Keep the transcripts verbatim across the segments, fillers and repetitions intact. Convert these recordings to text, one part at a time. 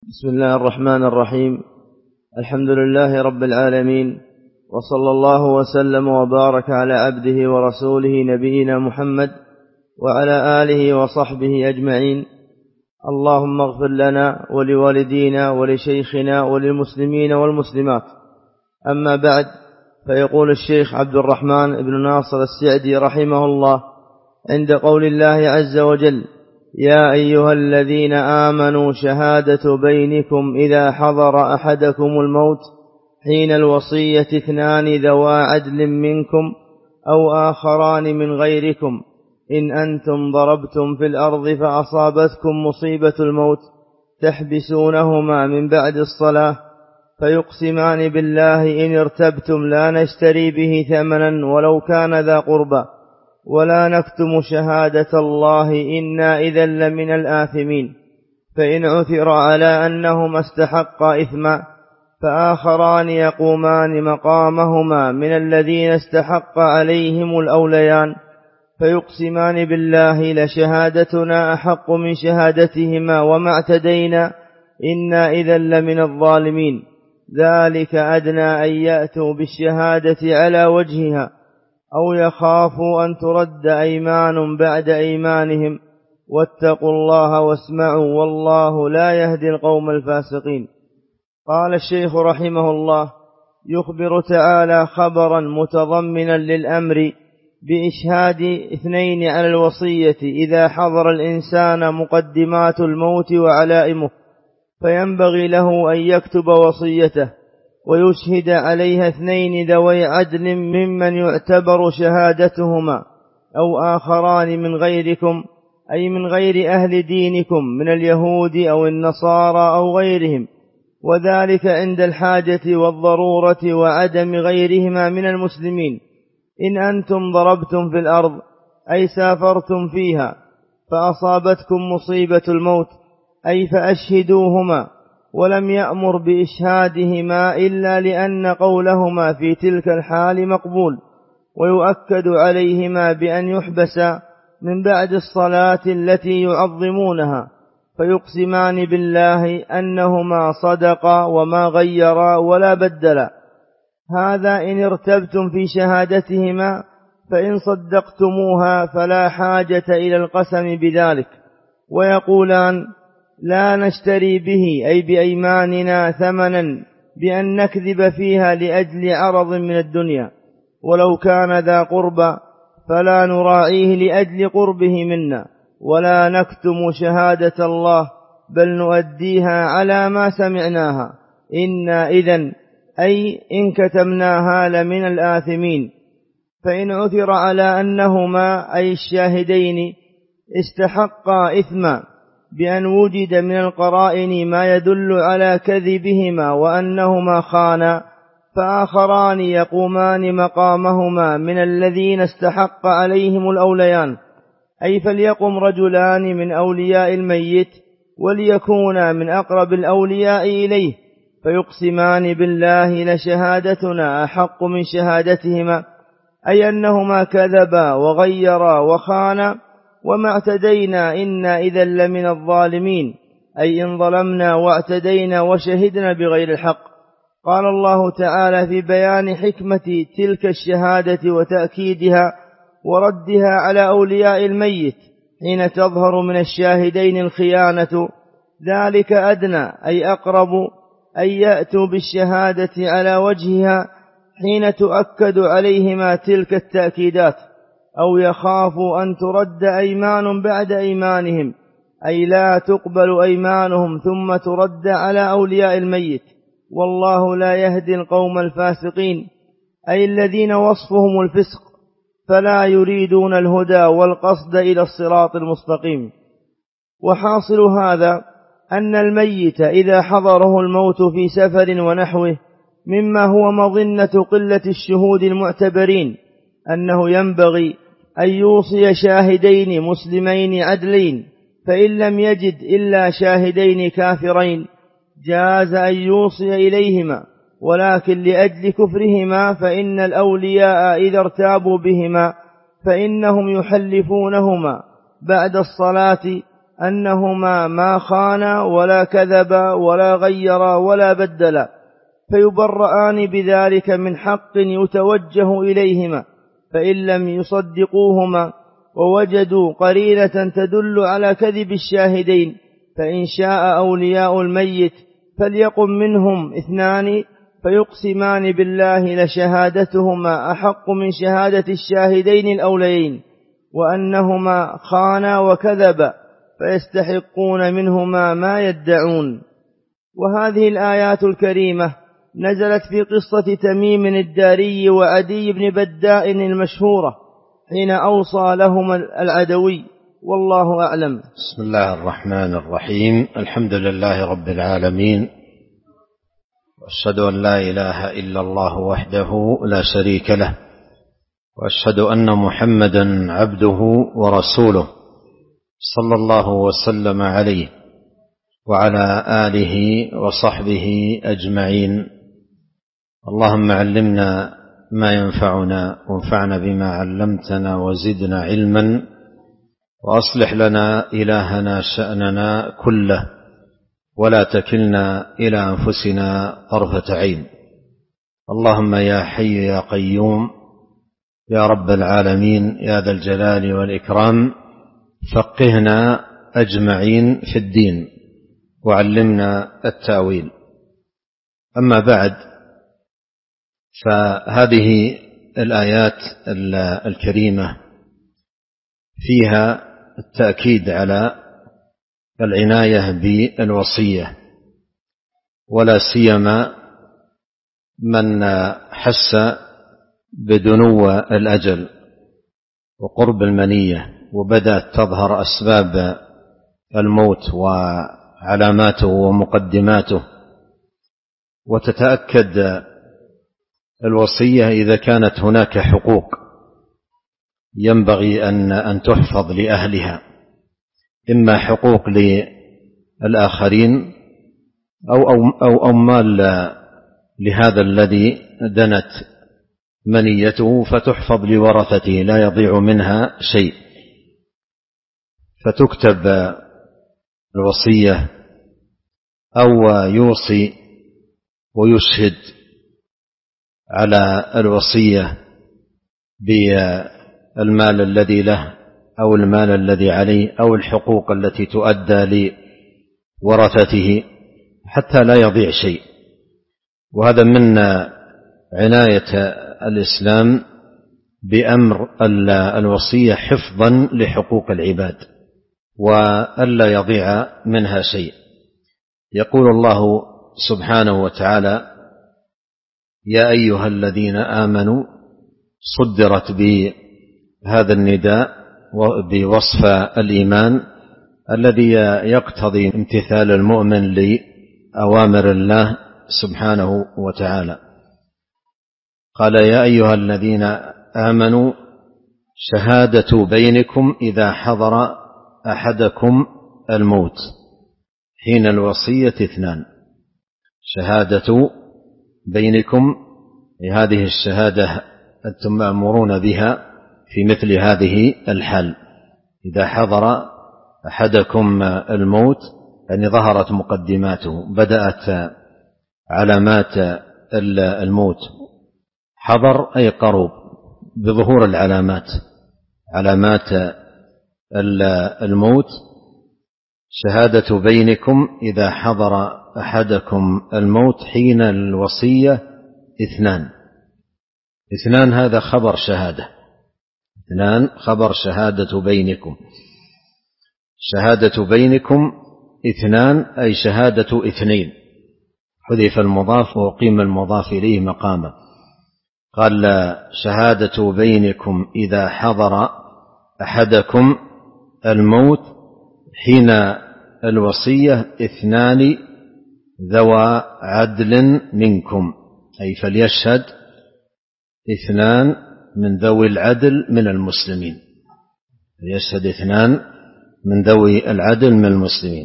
بسم الله الرحمن الرحيم. الحمد لله رب العالمين، وصلى الله وسلم وبارك على عبده ورسوله نبينا محمد وعلى آله وصحبه أجمعين. اللهم اغفر لنا ولوالدينا ولشيخنا وللمسلمين والمسلمات. أما بعد، فيقول الشيخ عبد الرحمن بن ناصر السعدي رحمه الله عند قول الله عز وجل: يا أيها الذين آمنوا شهادة بينكم إذا حضر أحدكم الموت حين الوصية اثنان ذوى عدل منكم أو آخران من غيركم إن أنتم ضربتم في الأرض فأصابتكم مصيبة الموت تحبسونهما من بعد الصلاة فيقسمان بالله إن ارتبتم لا نشتري به ثمنا ولو كان ذا قربى ولا نكتم شهادة الله إنا إذا لمن الآثمين. فإن عثر على أنهما استحقا إثما فآخران يقومان مقامهما من الذين استحق عليهم الأوليان فيقسمان بالله لشهادتنا أحق من شهادتهما وما اعتدينا إنا إذا لمن الظالمين. ذلك أدنى أن يأتوا بالشهادة على وجهها أو يخافوا أن ترد أيمان بعد أيمانهم واتقوا الله واسمعوا والله لا يهدي القوم الفاسقين. قال الشيخ رحمه الله: يخبر تعالى خبرا متضمنا للأمر بإشهاد اثنين على الوصية إذا حضر الإنسان مقدمات الموت وعلائمه، فينبغي له أن يكتب وصيته ويشهد عليها اثنين ذوي عدل ممن يعتبر شهادتهما أو آخران من غيركم، أي من غير أهل دينكم من اليهود أو النصارى أو غيرهم، وذلك عند الحاجة والضرورة وعدم غيرهما من المسلمين. إن أنتم ضربتم في الأرض أي سافرتم فيها فأصابتكم مصيبة الموت أي فأشهدوهما، ولم يأمر بإشهادهما إلا لأن قولهما في تلك الحال مقبول، ويؤكد عليهما بأن يحبسا من بعد الصلاة التي يعظمونها فيقسمان بالله أنهما صدقا وما غيرا ولا بدلا. هذا إن ارتبتم في شهادتهما، فإن صدقتموها فلا حاجة إلى القسم بذلك. ويقولان: لا نشتري به أي بأيماننا ثمنا بأن نكذب فيها لأجل عرض من الدنيا، ولو كان ذا قربى فلا نراعيه لأجل قربه منا، ولا نكتم شهادة الله بل نؤديها على ما سمعناها إنا إذن أي إن كتمناها لمن الآثمين. فإن عثر على أنهما أي الشاهدين استحقا إثما بأن وجد من القرائن ما يدل على كذبهما وأنهما خانا، فآخران يقومان مقامهما من الذين استحق عليهم الأوليان، أي فليقم رجلان من أولياء الميت وليكونا من أقرب الأولياء إليه فيقسمان بالله لشهادتنا أحق من شهادتهما، أي أنهما كذبا وغيرا وخانا وما اعتدينا إنا إذا لمن الظالمين، أي إن ظلمنا واعتدينا وشهدنا بغير الحق. قال الله تعالى في بيان حكمة تلك الشهادة وتأكيدها وردها على أولياء الميت حين تظهر من الشاهدين الخيانة: ذلك أدنى أي أقرب أن يأتوا بالشهادة على وجهها حين تؤكد عليهما تلك التأكيدات، أو يخافوا أن ترد أيمان بعد أيمانهم، أي لا تقبل أيمانهم ثم ترد على أولياء الميت. والله لا يهدي القوم الفاسقين، أي الذين وصفهم الفسق فلا يريدون الهدى والقصد إلى الصراط المستقيم. وحاصل هذا أن الميت إذا حضره الموت في سفر ونحوه مما هو مظنة قلة الشهود المعتبرين أنه ينبغي أن يوصي شاهدين مسلمين عدلين، فإن لم يجد إلا شاهدين كافرين جاز أن يوصي إليهما، ولكن لأجل كفرهما فإن الأولياء إذا ارتابوا بهما فإنهم يحلفونهما بعد الصلاة أنهما ما خانا ولا كذبا ولا غيرا ولا بدلا، فيبرآن بذلك من حق يتوجه إليهما، فإن لم يصدقوهما ووجدوا قرينة تدل على كذب الشاهدين، فإن شاء أولياء الميت فليقم منهم اثنان فيقسمان بالله لشهادتهما أحق من شهادة الشاهدين الأوليين، وأنهما خانا وكذبا فيستحقون منهما ما يدعون. وهذه الآيات الكريمة نزلت في قصة تميم الداري وعدي بن بداء المشهورة حين أوصى لهما العدوي، والله أعلم. بسم الله الرحمن الرحيم. الحمد لله رب العالمين، وأشهد أن لا إله إلا الله وحده لا شريك له، وأشهد أن محمدا عبده ورسوله صلى الله وسلم عليه وعلى آله وصحبه أجمعين. اللهم علمنا ما ينفعنا وانفعنا بما علمتنا وزدنا علما، وأصلح لنا إلهنا شأننا كله، ولا تكلنا إلى أنفسنا طرفة عين. اللهم يا حي يا قيوم يا رب العالمين يا ذا الجلال والإكرام، فقهنا أجمعين في الدين وعلمنا التأويل. أما بعد، فهذه الآيات الكريمة فيها التأكيد على العناية بالوصية، ولا سيما من حس بدنو الأجل وقرب المنية وبدأت تظهر أسباب الموت وعلاماته ومقدماته، وتتأكد الوصية إذا كانت هناك حقوق ينبغي أن أن تحفظ لأهلها، إما حقوق للآخرين أو أو أموال لهذا الذي دنت منيته، فتحفظ لورثته لا يضيع منها شيء، فتكتب الوصية أو يوصي ويشهد على الوصية بالمال الذي له أو المال الذي عليه أو الحقوق التي تؤدى لورثته حتى لا يضيع شيء. وهذا من عناية الإسلام بأمر الوصية حفظا لحقوق العباد وألا يضيع منها شيء. يقول الله سبحانه وتعالى: يا أيها الذين آمنوا، صدرت بهذا النداء بوصف الإيمان الذي يقتضي امتثال المؤمن لأوامر الله سبحانه وتعالى. قال: يا أيها الذين آمنوا شهادة بينكم إذا حضر أحدكم الموت حين الوصية اثنان. شهادة بينكم، هذه الشهادة أنتم مأمورون بها في مثل هذه الحال، إذا حضر أحدكم الموت، يعني ظهرت مقدماته، بدأت علامات الموت. حضر أي قرب بظهور العلامات، علامات الموت. شهادة بينكم إذا حضر أحدكم الموت حين الوصية اثنان. اثنان هذا خبر شهادة، اثنان خبر شهادة بينكم. شهادة بينكم اثنان أي شهادة اثنين، حذف المضاف وقيم المضاف إليه مقامه. قال: شهادة بينكم إذا حضر أحدكم الموت حين الوصية اثنان ذوى عدل منكم، أي فليشهد اثنان من ذوي العدل من المسلمين، فليشهد اثنان من ذوي العدل من المسلمين.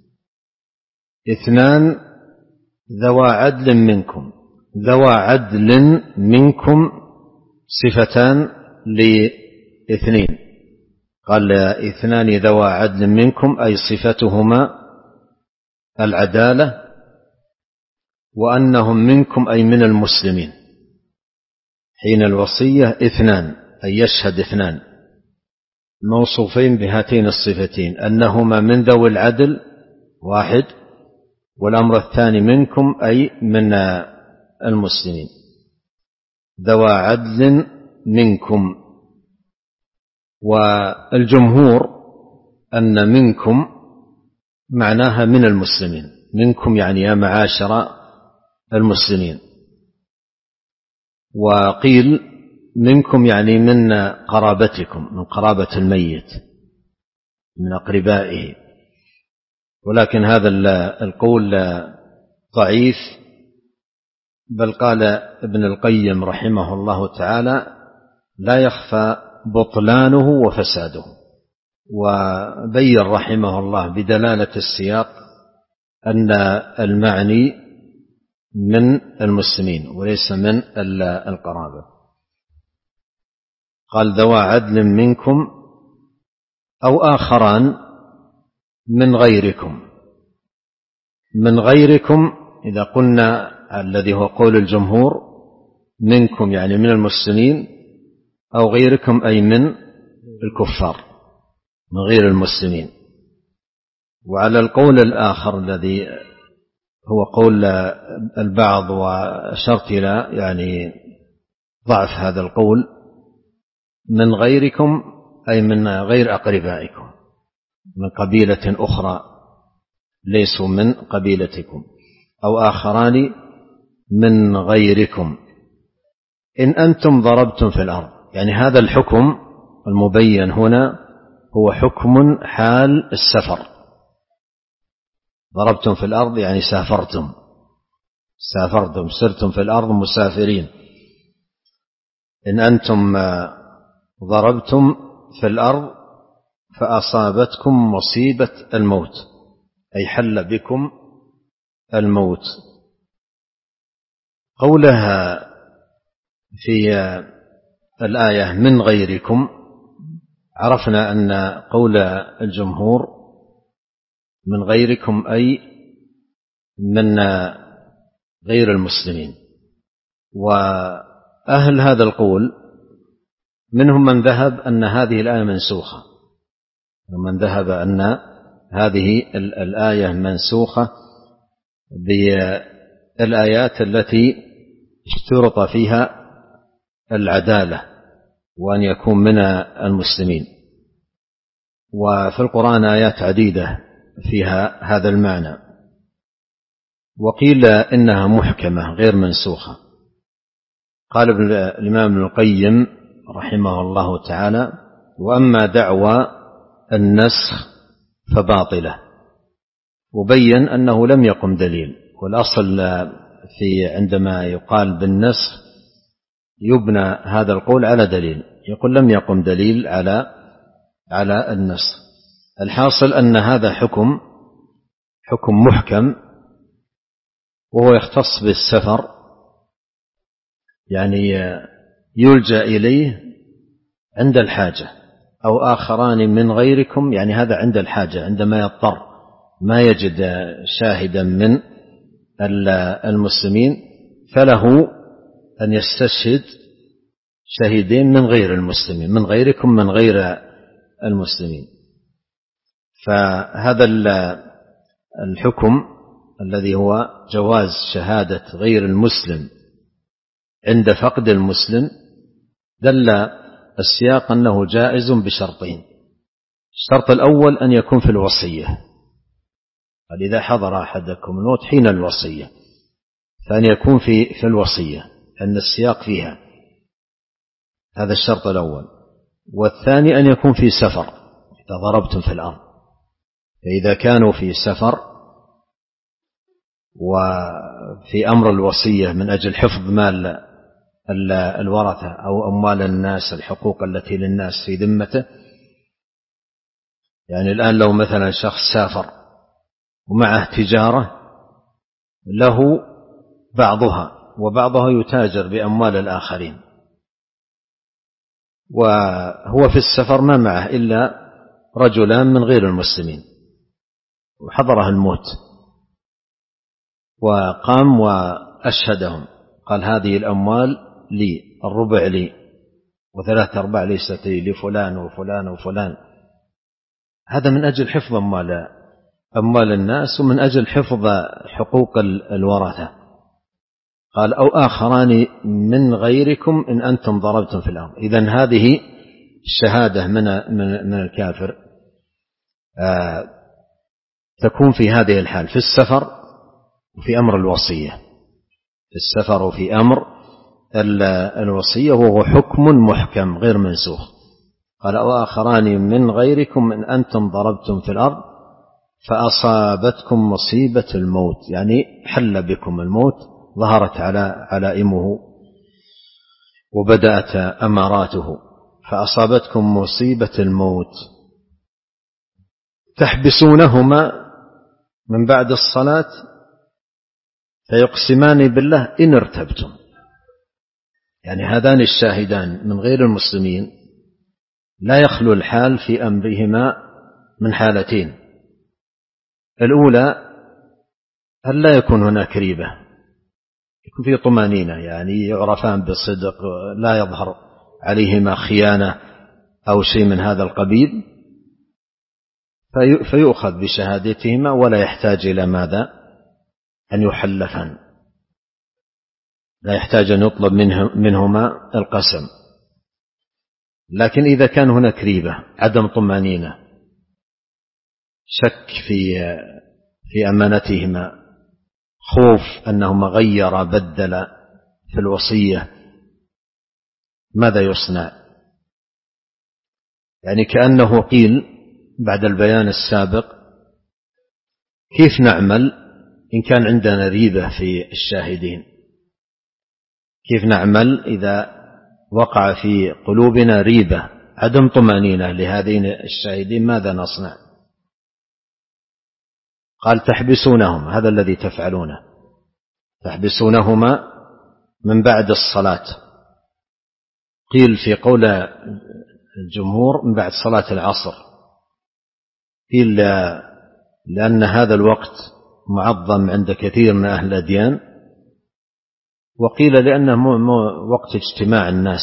اثنان ذوى عدل منكم، ذوى عدل منكم صفتان لاثنين، قال اثنان ذوى عدل منكم أي صفتهما العدالة، وأنهم منكم أي من المسلمين. حين الوصية اثنان أي يشهد اثنان موصوفين بهاتين الصفتين، أنهما من ذوي العدل واحد، والأمر الثاني منكم أي من المسلمين. ذوى عدل منكم، والجمهور أن منكم معناها من المسلمين، منكم يعني يا معاشر المسلمين. وقيل منكم يعني من قرابتكم، من قرابة الميت، من أقربائه، ولكن هذا القول ضعيف، بل قال ابن القيم رحمه الله تعالى لا يخفى بطلانه وفساده، وبين رحمه الله بدلالة السياق أن المعني من المسلمين وليس من القرابة. قال ذوى عدل منكم أو آخران من غيركم. من غيركم إذا قلنا الذي هو قول الجمهور منكم يعني من المسلمين، أو غيركم أي من الكفار من غير المسلمين. وعلى القول الآخر الذي هو قول البعض، وأشرت إلى يعني ضعف هذا القول، من غيركم أي من غير أقربائكم، من قبيلة أخرى ليسوا من قبيلتكم، أو آخران من غيركم إن أنتم ضربتم في الأرض. يعني هذا الحكم المبين هنا هو حكم حال السفر. ضربتم في الأرض يعني سافرتم، سافرتم سرتم في الأرض مسافرين. إن أنتم ضربتم في الأرض فأصابتكم مصيبة الموت، أي حل بكم الموت. قولها في الآية من غيركم، عرفنا أن قول الجمهور من غيركم أي من غير المسلمين. وأهل هذا القول منهم من ذهب أن هذه الآية منسوخة، ومن ذهب أن هذه الآية منسوخة بالآيات التي اشترط فيها العدالة وأن يكون من المسلمين. وفي القرآن آيات عديدة فيها هذا المعنى، وقيل إنها محكمة غير منسوخة. قال الإمام ابن القيم رحمه الله تعالى: وأما دعوى النسخ فباطلة. وبين أنه لم يقم دليل، والأصل في عندما يقال بالنسخ يبنى هذا القول على دليل، يقول لم يقم دليل على على النسخ. الحاصل أن هذا حكم حكم محكم، وهو يختص بالسفر، يعني يلجأ إليه عند الحاجة. أو آخران من غيركم، يعني هذا عند الحاجة، عندما يضطر ما يجد شاهدا من المسلمين فله أن يستشهد شهيدين من غير المسلمين، من غيركم من غير المسلمين. فهذا الحكم الذي هو جواز شهادة غير المسلم عند فقد المسلم دل السياق أنه جائز بشرطين. الشرط الأول أن يكون في الوصية، قال إذا حضر أحدكم الموت حين الوصية، فأن يكون في في الوصية أن السياق فيها، هذا الشرط الأول. والثاني أن يكون في سفر إذا ضربتم في الأرض، فإذا كانوا في سفر وفي أمر الوصية من أجل حفظ مال الورثة أو أموال الناس، الحقوق التي للناس في ذمته. يعني الآن لو مثلا شخص سافر ومعه تجارة له بعضها، وبعضها يتاجر بأموال الآخرين، وهو في السفر ما معه إلا رجلان من غير المسلمين، وحضره الموت، وقام وأشهدهم، قال هذه الأموال لي، الربع لي، وثلاثة أرباع ليست لي، لفلان وفلان وفلان. هذا من أجل حفظ أموال أموال الناس، ومن أجل حفظ حقوق الورثة. قال أو آخران من غيركم إن أنتم ضربتم في الأرض. إذن هذه الشهادة من من الكافر آه تكون في هذه الحال، في السفر وفي أمر الوصية، في السفر وفي أمر الوصية، وهو حكم محكم غير منسوخ. قال أو آخران من غيركم إن أنتم ضربتم في الأرض فأصابتكم مصيبة الموت، يعني حل بكم الموت، ظهرت على علائمه وبدأت أماراته، فأصابتكم مصيبة الموت تحبسونهما من بعد الصلاة فيقسمان بالله إن ارتبتم. يعني هذان الشاهدان من غير المسلمين لا يخلو الحال في أمرهما من حالتين: الأولى أن لا يكون هناك ريبة، يكون في طمأنينة، يعني يعرفان بصدق، لا يظهر عليهما خيانة أو شيء من هذا القبيل، فيؤخذ بشهادتهما ولا يحتاج إلى ماذا؟ أن يحلفان، لا يحتاج أن يطلب منهما القسم. لكن إذا كان هناك ريبة، عدم طمأنينة، شك في في أمانتهما، خوف أنهما غير بدل في الوصية، ماذا يصنع؟ يعني كأنه قيل بعد البيان السابق كيف نعمل إن كان عندنا ريبة في الشاهدين؟ كيف نعمل إذا وقع في قلوبنا ريبة، عدم طمأنينة لهذين الشاهدين، ماذا نصنع؟ قال تحبسونهم، هذا الذي تفعلونه، تحبسونهما من بعد الصلاة. قيل في قول الجمهور من بعد صلاة العصر، قيل لأن هذا الوقت معظم عند كثير من أهل الأديان، وقيل لأنه وقت اجتماع الناس.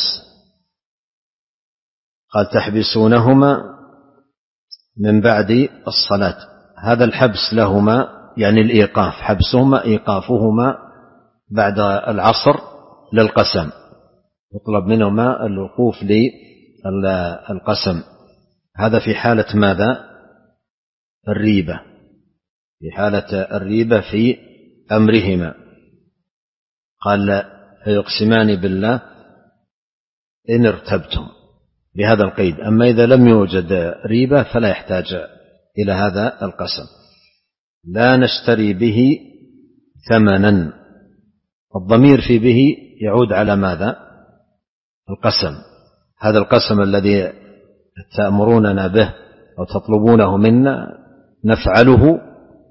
قال تحبسونهما من بعد الصلاة، هذا الحبس لهما يعني الإيقاف، حبسهما إيقافهما بعد العصر للقسم، يطلب منهما الوقوف للقسم. هذا في حالة ماذا؟ الريبة، في حالة الريبة في أمرهما. قال فيقسمان بالله إن ارتبتم، بهذا القيد. أما إذا لم يوجد ريبة فلا يحتاج إلى هذا القسم. لا نشتري به ثمنا، الضمير في به يعود على ماذا؟ القسم. هذا القسم الذي تأمروننا به أو تطلبونه منا نفعله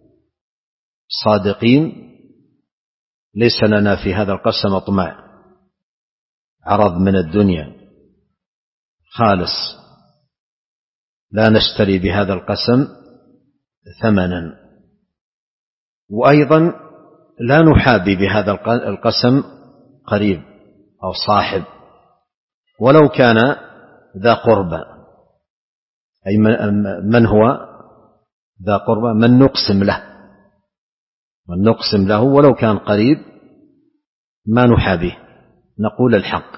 صادقين، ليس لنا في هذا القسم طمع، عرض من الدنيا خالص. لا نشتري بهذا القسم ثمنا، وأيضا لا نحابي بهذا القسم قريب أو صاحب ولو كان ذا قربى. أي من هو ذا قربى؟ من نقسم له، من نقسم له ولو كان قريب ما نحابيه، نقول الحق،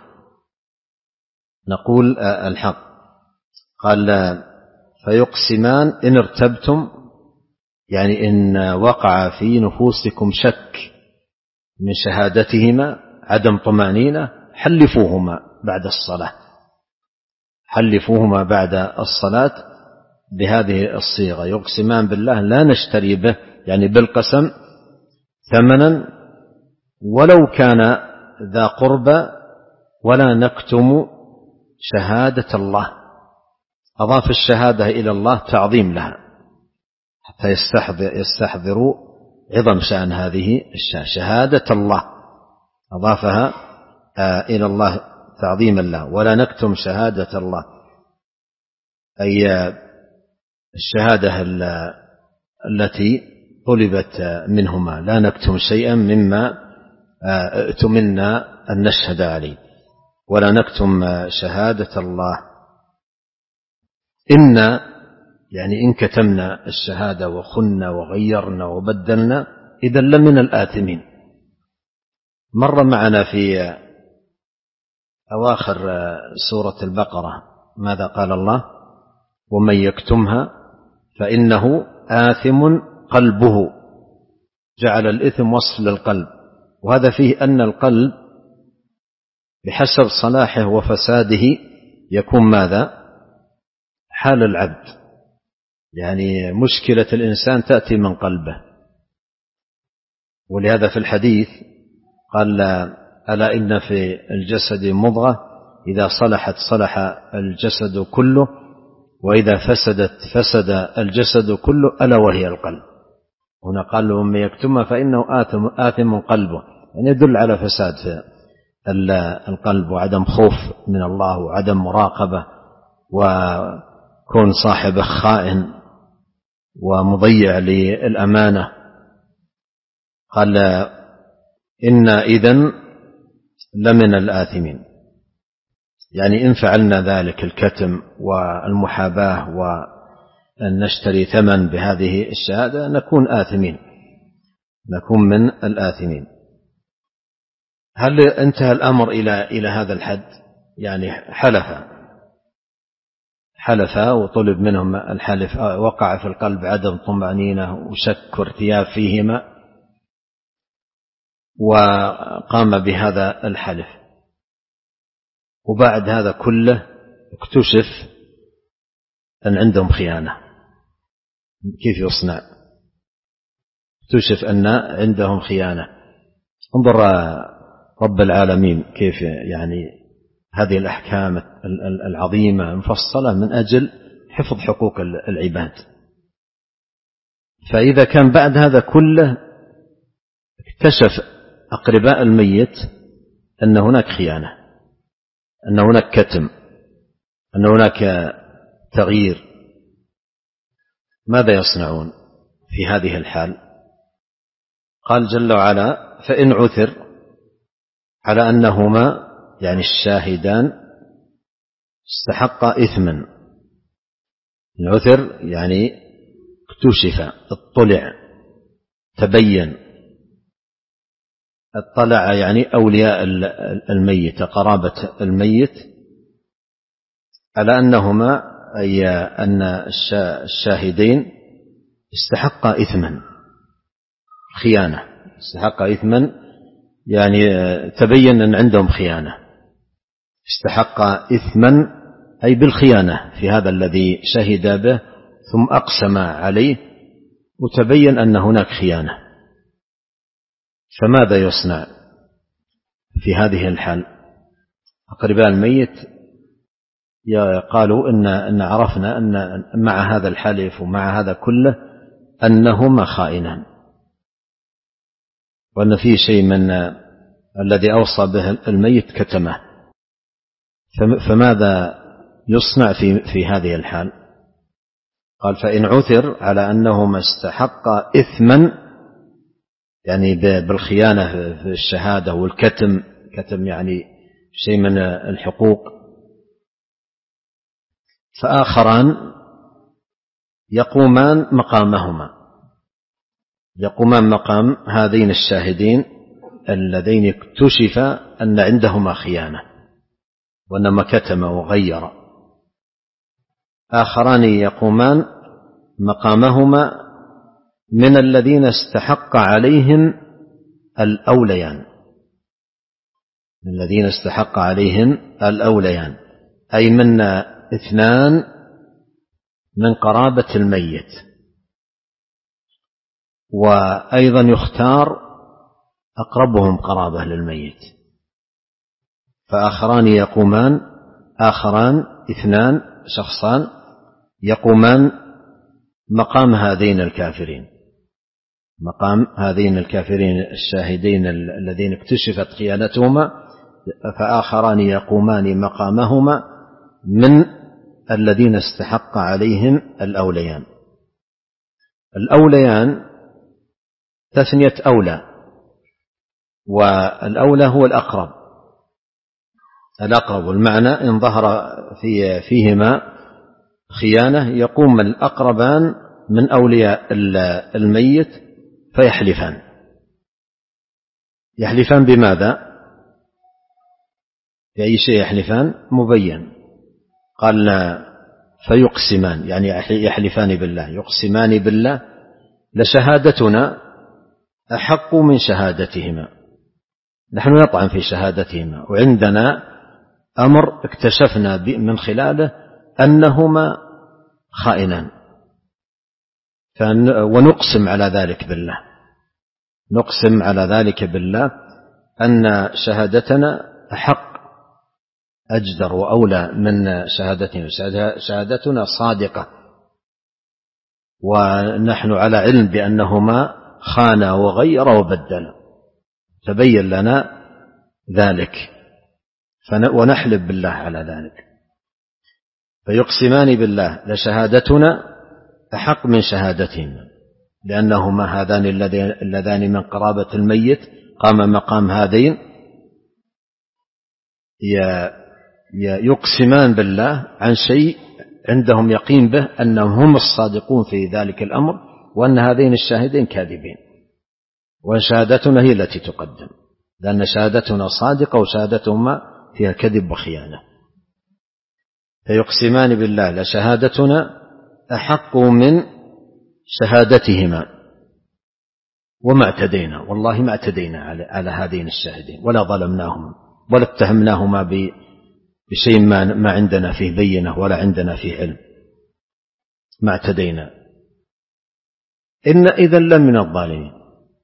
نقول الحق. قال فيقسمان إن ارتبتم، يعني إن وقع في نفوسكم شك من شهادتهما، عدم طمأنينة، حلفوهما بعد الصلاة، حلفوهما بعد الصلاة بهذه الصيغة: يقسمان بالله لا نشتري به، يعني بالقسم، ثمنا ولو كان ذا قربى، ولا نكتم شهادة الله. أضاف الشهادة إلى الله تعظيم لها حتى يستحضروا عظم شأن هذه الشهادة. شهادة الله أضافها إلى الله تعظيما له. ولا نكتم شهادة الله، أي الشهادة التي طلبت منهما، لا نكتم شيئا مما ائتمنا أن نشهد عليه. ولا نكتم شهادة الله، إن يعني إن كتمنا الشهادة وخنا وغيرنا وبدلنا إذا لمن الآثمين. مر معنا في أواخر سورة البقرة ماذا قال الله؟ ومن يكتمها فإنه آثم قلبه، جعل الإثم وصف للقلب، وهذا فيه أن القلب بحسب صلاحه وفساده يكون ماذا؟ حال العبد، يعني مشكلة الإنسان تأتي من قلبه. ولهذا في الحديث قال ألا إن في الجسد مضغة إذا صلحت صلح الجسد كله وإذا فسدت فسد الجسد كله ألا وهي القلب. هنا قال ومن يكتمها فإنه آثم, آثم قلبه، يعني يدل على فساد في القلب وعدم خوف من الله وعدم مراقبة وكون صاحبه خائن ومضيع للأمانة. قال إن إذن لمن الآثمين، يعني إن فعلنا ذلك الكتم والمحاباة وأن نشتري ثمن بهذه الشهادة نكون آثمين، نكون من الآثمين. هل انتهى الأمر إلى إلى هذا الحد؟ يعني حلف حلف وطلب منهم الحلف، وقع في القلب عدم طمأنينة وشك وارتياب فيهما، وقام بهذا الحلف، وبعد هذا كله اكتشف أن عندهم خيانة. كيف يصنع؟ اكتشف أن عندهم خيانة. انظر رب العالمين كيف يعني هذه الأحكام العظيمة مفصلة من أجل حفظ حقوق العباد. فإذا كان بعد هذا كله اكتشف أقرباء الميت أن هناك خيانة، أن هناك كتم، أن هناك تغيير، ماذا يصنعون في هذه الحال؟ قال جل وعلا فإن عثر على أنهما يعني الشاهدان استحقا إثما. العثر يعني اكتشف، اطلع، تبين. اطلع يعني أولياء الميت قرابة الميت على أنهما أي أن الشاهدين استحقا إثما، خيانة، استحقا إثما يعني تبين أن عندهم خيانة، استحقا إثما أي بالخيانة في هذا الذي شهد به ثم أقسم عليه وتبين أن هناك خيانة. فماذا يصنع في هذه الحال؟ أقرباء الميت قالوا إن, إن عرفنا أن مع هذا الحلف ومع هذا كله أنهما خائنان، وأن فيه شيء من الذي أوصى به الميت كتمه. فماذا يصنع في, في هذه الحال؟ قال فإن عثر على أنهما استحقا إثما يعني بالخيانة في الشهادة والكتم، كتم يعني شيء من الحقوق، فآخران يقومان مقامهما، يقومان مقام هذين الشاهدين اللذين اكتشف أن عندهما خيانة وأنما كتم وغير. آخران يقومان مقامهما من الذين استحق عليهم الأوليان، من الذين استحق عليهم الأوليان أي من اثنان من قرابة الميت، وأيضا يختار أقربهم قرابة للميت. فآخران يقومان، آخران اثنان شخصان يقومان مقام هذين الكافرين، مقام هذين الكافرين الشاهدين الذين اكتشفت خيانتهما، فآخران يقومان مقامهما من الذين استحق عليهم الأوليان. الأوليان تثنية أولى، والأولى هو الأقرب. الأقرب والمعنى إن ظهر في فيهما خيانة يقوم الأقربان من أولياء الميت فيحلفان. يحلفان بماذا؟ بأي شيء يحلفان؟ مبين. قال فيقسمان، يعني يحلفان بالله، يقسمان بالله لشهادتنا أحق من شهادتهما. نحن نطعن في شهادتهما، وعندنا أمر اكتشفنا من خلاله أنهما خائنان، ونقسم على ذلك بالله، نقسم على ذلك بالله أن شهادتنا أحق أجدر وأولى من شهادتهم. شهادتنا صادقة، ونحن على علم بأنهما خانا وغير وبدل، تبين لنا ذلك ونحلف بالله على ذلك. فيقسمان بالله لشهادتنا أحق من شهادتهم، لأنهما هذان اللذان من قرابة الميت قام مقام هذين، يقسمان بالله عن شيء عندهم يقين به أنهم هم الصادقون في ذلك الأمر، وأن هذين الشاهدين كاذبين، وشهادتنا هي التي تقدم، لأن شهادتنا صادقة وشهادتهما فيها كذب وخيانة. فيقسمان بالله لشهادتنا أحق من شهادتهما وما اعتدينا، والله ما اعتدينا على هذين الشاهدين ولا ظلمناهما ولا اتهمناهما بشيء ما عندنا فيه بينة ولا عندنا فيه علم، ما اعتدينا. إن إذن لمن الظالمين.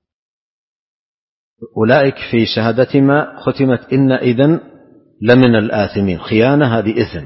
أولئك في شهادتهما ختمت إن إذن لمن الآثمين. خيانة هذه إثم،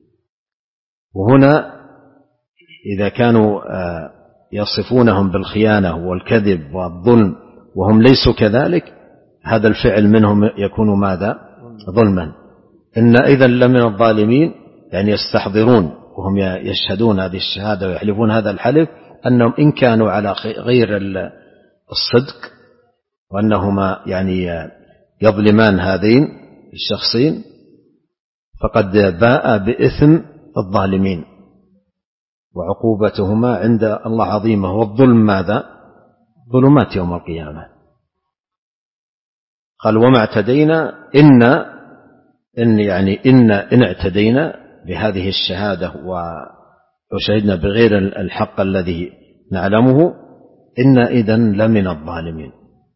وهنا إذا كانوا يصفونهم بالخيانة والكذب والظلم وهم ليسوا كذلك، هذا الفعل منهم يكون ماذا؟ ظلما. إن إذن لمن الظالمين، يعني يستحضرون وهم يشهدون هذه الشهادة ويحلفون هذا الحلف أنهم إن كانوا على غير الصدق وأنهما يعني يظلمان هذين الشخصين، فقد باء بإثم الظالمين، وعقوبتهما عند الله عظيمة. والظلم ماذا؟ ظلمات يوم القيامة. قال وما اعتدينا إن إن يعني إن إن اعتدينا بهذه الشهادة وشهدنا بغير الحق الذي نعلمه، إن إذن لمن الظالمين.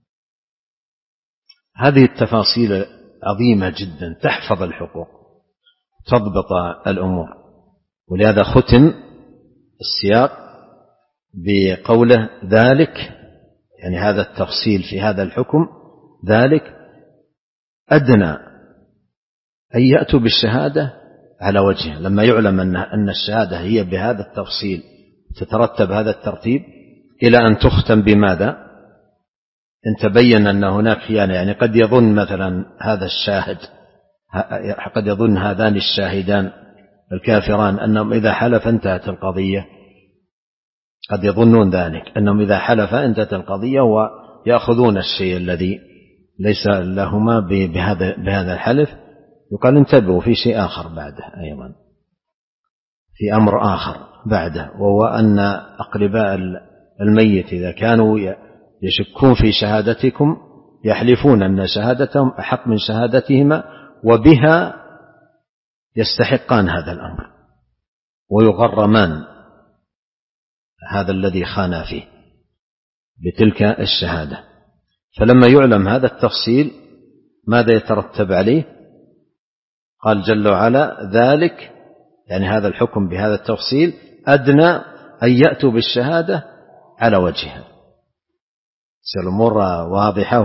هذه التفاصيل عظيمة جدا تحفظ الحقوق، تضبط الأمور، ولهذا ختم السياق بقوله ذلك، يعني هذا التفصيل في هذا الحكم، ذلك أدنى أن يأتوا بالشهادة على وجهها. لما يعلم أن الشهادة هي بهذا التفصيل تترتب هذا الترتيب إلى أن تختم بماذا؟ إن تبين أن هناك خيانة، يعني قد يظن مثلا هذا الشاهد، قد يظن هذان الشاهدان الكافران أنهم إذا حلف انتهت القضية، قد يظنون ذلك أنهم إذا حلف انتهت القضية ويأخذون الشيء الذي ليس لهما بهذا بهذا الحلف. يقال انتبهوا في شيء آخر بعده، أيضا في أمر آخر بعده، وهو أن أقرباء الميت إذا كانوا يشكون في شهادتكم يحلفون أن شهادتهم أحق من شهادتهما، وبها يستحقان هذا الأمر ويغرمان هذا الذي خان فيه بتلك الشهادة. فلما يعلم هذا التفصيل ماذا يترتب عليه؟ قال جل وعلا ذلك، يعني هذا الحكم بهذا التفصيل أدنى أن يأتوا بالشهادة على وجهها. الأمور واضحة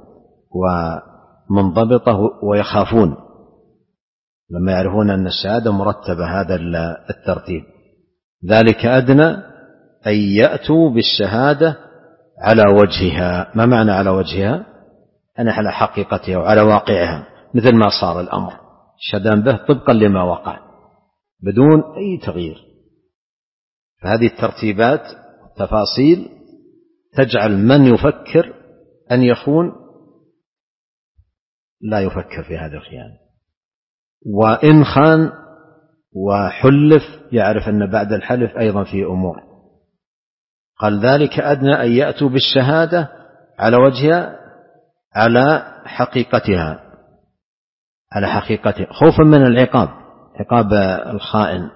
ومنضبطة، ويخافون لما يعرفون أن الشهادة مرتبة هذا الترتيب. ذلك أدنى أن يأتوا بالشهادة على وجهها. ما معنى على وجهها؟ أنا على حقيقتها وعلى واقعها. مثل ما صار الأمر، يشهدان به طبقا لما وقع بدون أي تغيير. فهذه الترتيبات والتفاصيل تجعل من يفكر أن يخون لا يفكر في هذا الخيانة، وإن خان وحلف يعرف أن بعد الحلف أيضا في أمور. قال ذلك أدنى أن يأتوا بالشهادة على وجهها على حقيقتها على حقيقتها خوفا من العقاب، عقاب الخائن،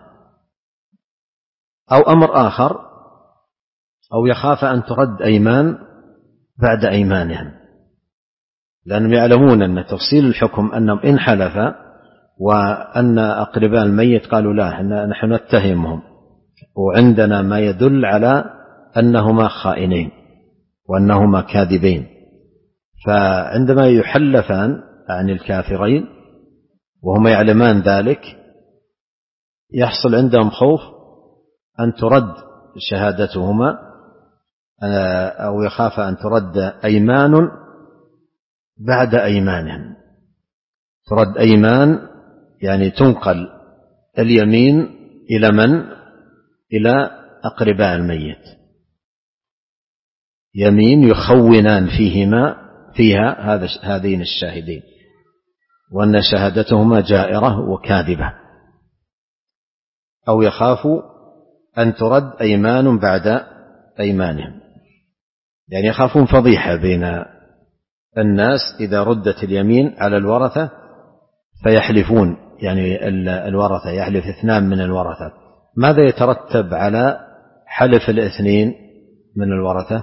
أو أمر آخر، أو يخاف أن ترد أيمان بعد أيمانهم، لأنهم يعلمون أن تفصيل الحكم أنهم إن حلف وأن أقرباء الميت قالوا لا نحن نتهمهم وعندنا ما يدل على أنهما خائنين وأنهما كاذبين، فعندما يحلفان عن الكافرين وهما يعلمان ذلك يحصل عندهم خوف أن ترد شهادتهما، أو يخاف أن ترد أيمان بعد أيمانهم. ترد أيمان يعني تنقل اليمين إلى من؟ إلى أقرباء الميت، يمين يخونان فيهما فيها هذا هذين الشاهدين وأن شهادتهما جائرة وكاذبة، أو يخافوا أن ترد أيمان بعد أيمانهم، يعني يخافون فضيحة بين الناس إذا ردت اليمين على الورثة فيحلفون، يعني الورثة يحلف اثنان من الورثة، ماذا يترتب على حلف الاثنين من الورثة؟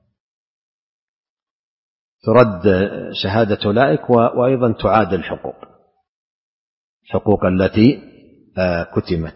ترد شهادة أولئك وأيضا تعاد الحقوق الحقوق التي كتمت،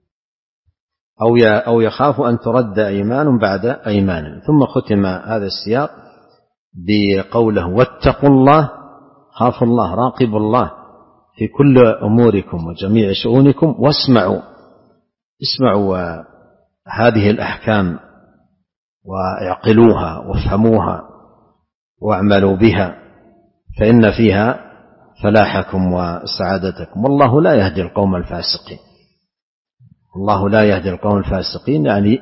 أو يخاف أن ترد أيمان بعد أيمان. ثم ختم هذا السياق بقوله واتقوا الله، خافوا الله، راقبوا الله في كل أموركم وجميع شؤونكم، واسمعوا اسمعوا هذه الأحكام واعقلوها وافهموها واعملوا بها، فإن فيها فلاحكم وسعادتكم، والله لا يهدي القوم الفاسقين. الله لا يهدي القوم الفاسقين يعني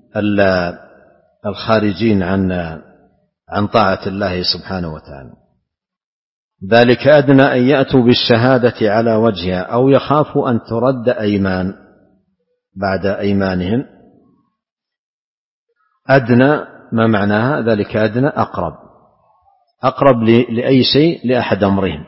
الخارجين عن عن طاعة الله سبحانه وتعالى. ذلك أدنى أن يأتوا بالشهادة على وجهها أو يخافوا أن ترد أيمان بعد أيمانهم. أدنى ما معناها؟ ذلك أدنى أقرب، أقرب لأي شيء لأحد أمرهم.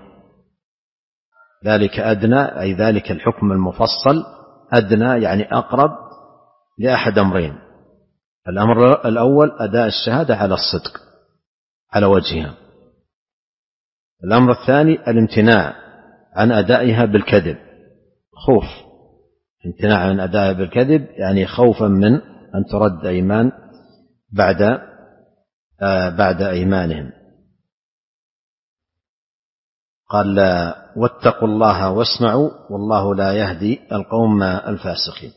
ذلك أدنى أي ذلك الحكم المفصل أدنى يعني أقرب لأحد أمرين. الأمر الأول أداء الشهادة على الصدق على وجهها. الأمر الثاني الامتناع عن أدائها بالكذب، خوف امتناع عن أدائها بالكذب يعني خوفا من أن ترد أيمان بعد آه بعد أيمانهم. قال واتقوا الله واسمعوا والله لا يهدي القوم الفاسقين.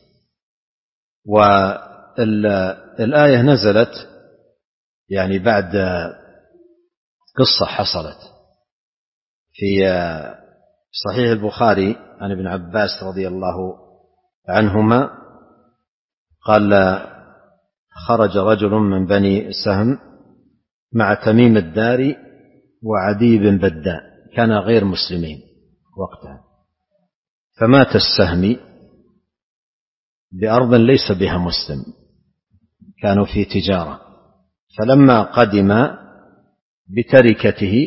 والآية نزلت يعني بعد قصة حصلت في صحيح البخاري عن ابن عباس رضي الله عنهما قال خرج رجل من بني سهم مع تميم الداري وعدي بن بداء، كان غير مسلمين وقتها، فمات السهمي بأرض ليس بها مسلم، كانوا في تجارة، فلما قدم بتركته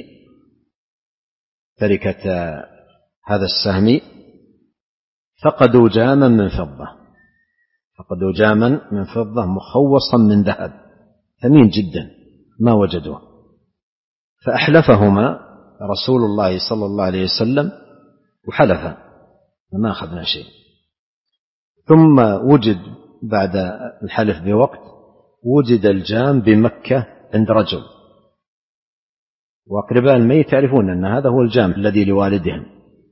تركة هذا السهمي فقدوا جاما من فضة فقدوا جاما من فضة مخوصا من ذهب ثمين جدا ما وجدوه، فأحلفهما رسول الله صلى الله عليه وسلم وحلفا وما أخذنا شيء. ثم وجد بعد الحلف بوقت وجد الجام بمكة عند رجل، وأقرباء الميت يعرفون أن هذا هو الجام الذي لوالدهم،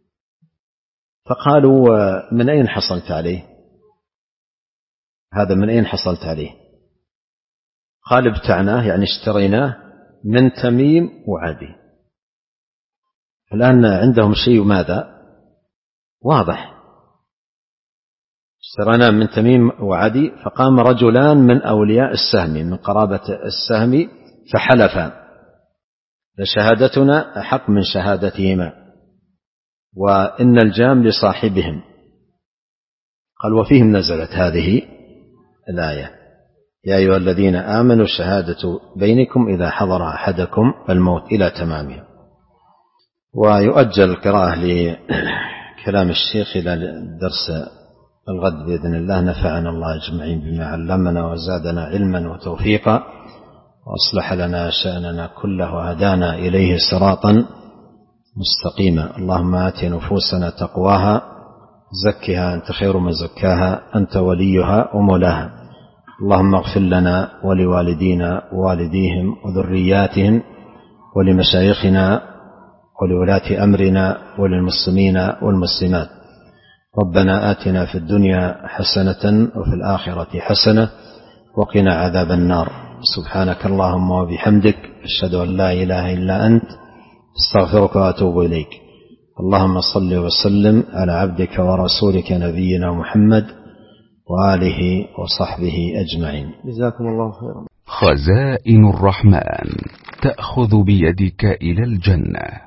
فقالوا من أين حصلت عليه؟ هذا من أين حصلت عليه؟ قال ابتعناه يعني اشتريناه من تميم وعدي. الآن عندهم شيء ماذا واضح. اشترينا من تميم وعدي، فقام رجلان من أولياء السهم من قرابة السهم فحلفا لشهادتنا أحق من شهادتهما وإن الجام لصاحبهم. قال وفيهم نزلت هذه الآية: يا أيها الذين آمنوا الشهادة بينكم إذا حضر أحدكم الموت إلى تمامها. ويؤجل القراءة لكلام الشيخ إلى درس الغد بإذن الله. نفعنا الله أجمعين بما علمنا وزادنا علما وتوفيقا وأصلح لنا شأننا كله وهدانا إليه صراطا مستقيما. اللهم آت نفوسنا تقواها زكها أنت خير من زكاها أنت وليها ومولاها. اللهم اغفر لنا ولوالدينا ووالديهم وذرياتهم ولمشايخنا ولولاة أمرنا وللمسلمين والمسلمات. ربنا آتنا في الدنيا حسنة وفي الآخرة حسنة وقنا عذاب النار. سبحانك اللهم وبحمدك أشهد أن لا إله إلا أنت استغفرك وأتوب إليك. اللهم صل وسلم على عبدك ورسولك نبينا محمد وآله وصحبه أجمعين. جزاكم الله خيرا. خزائن الرحمن تأخذ بيدك إلى الجنة.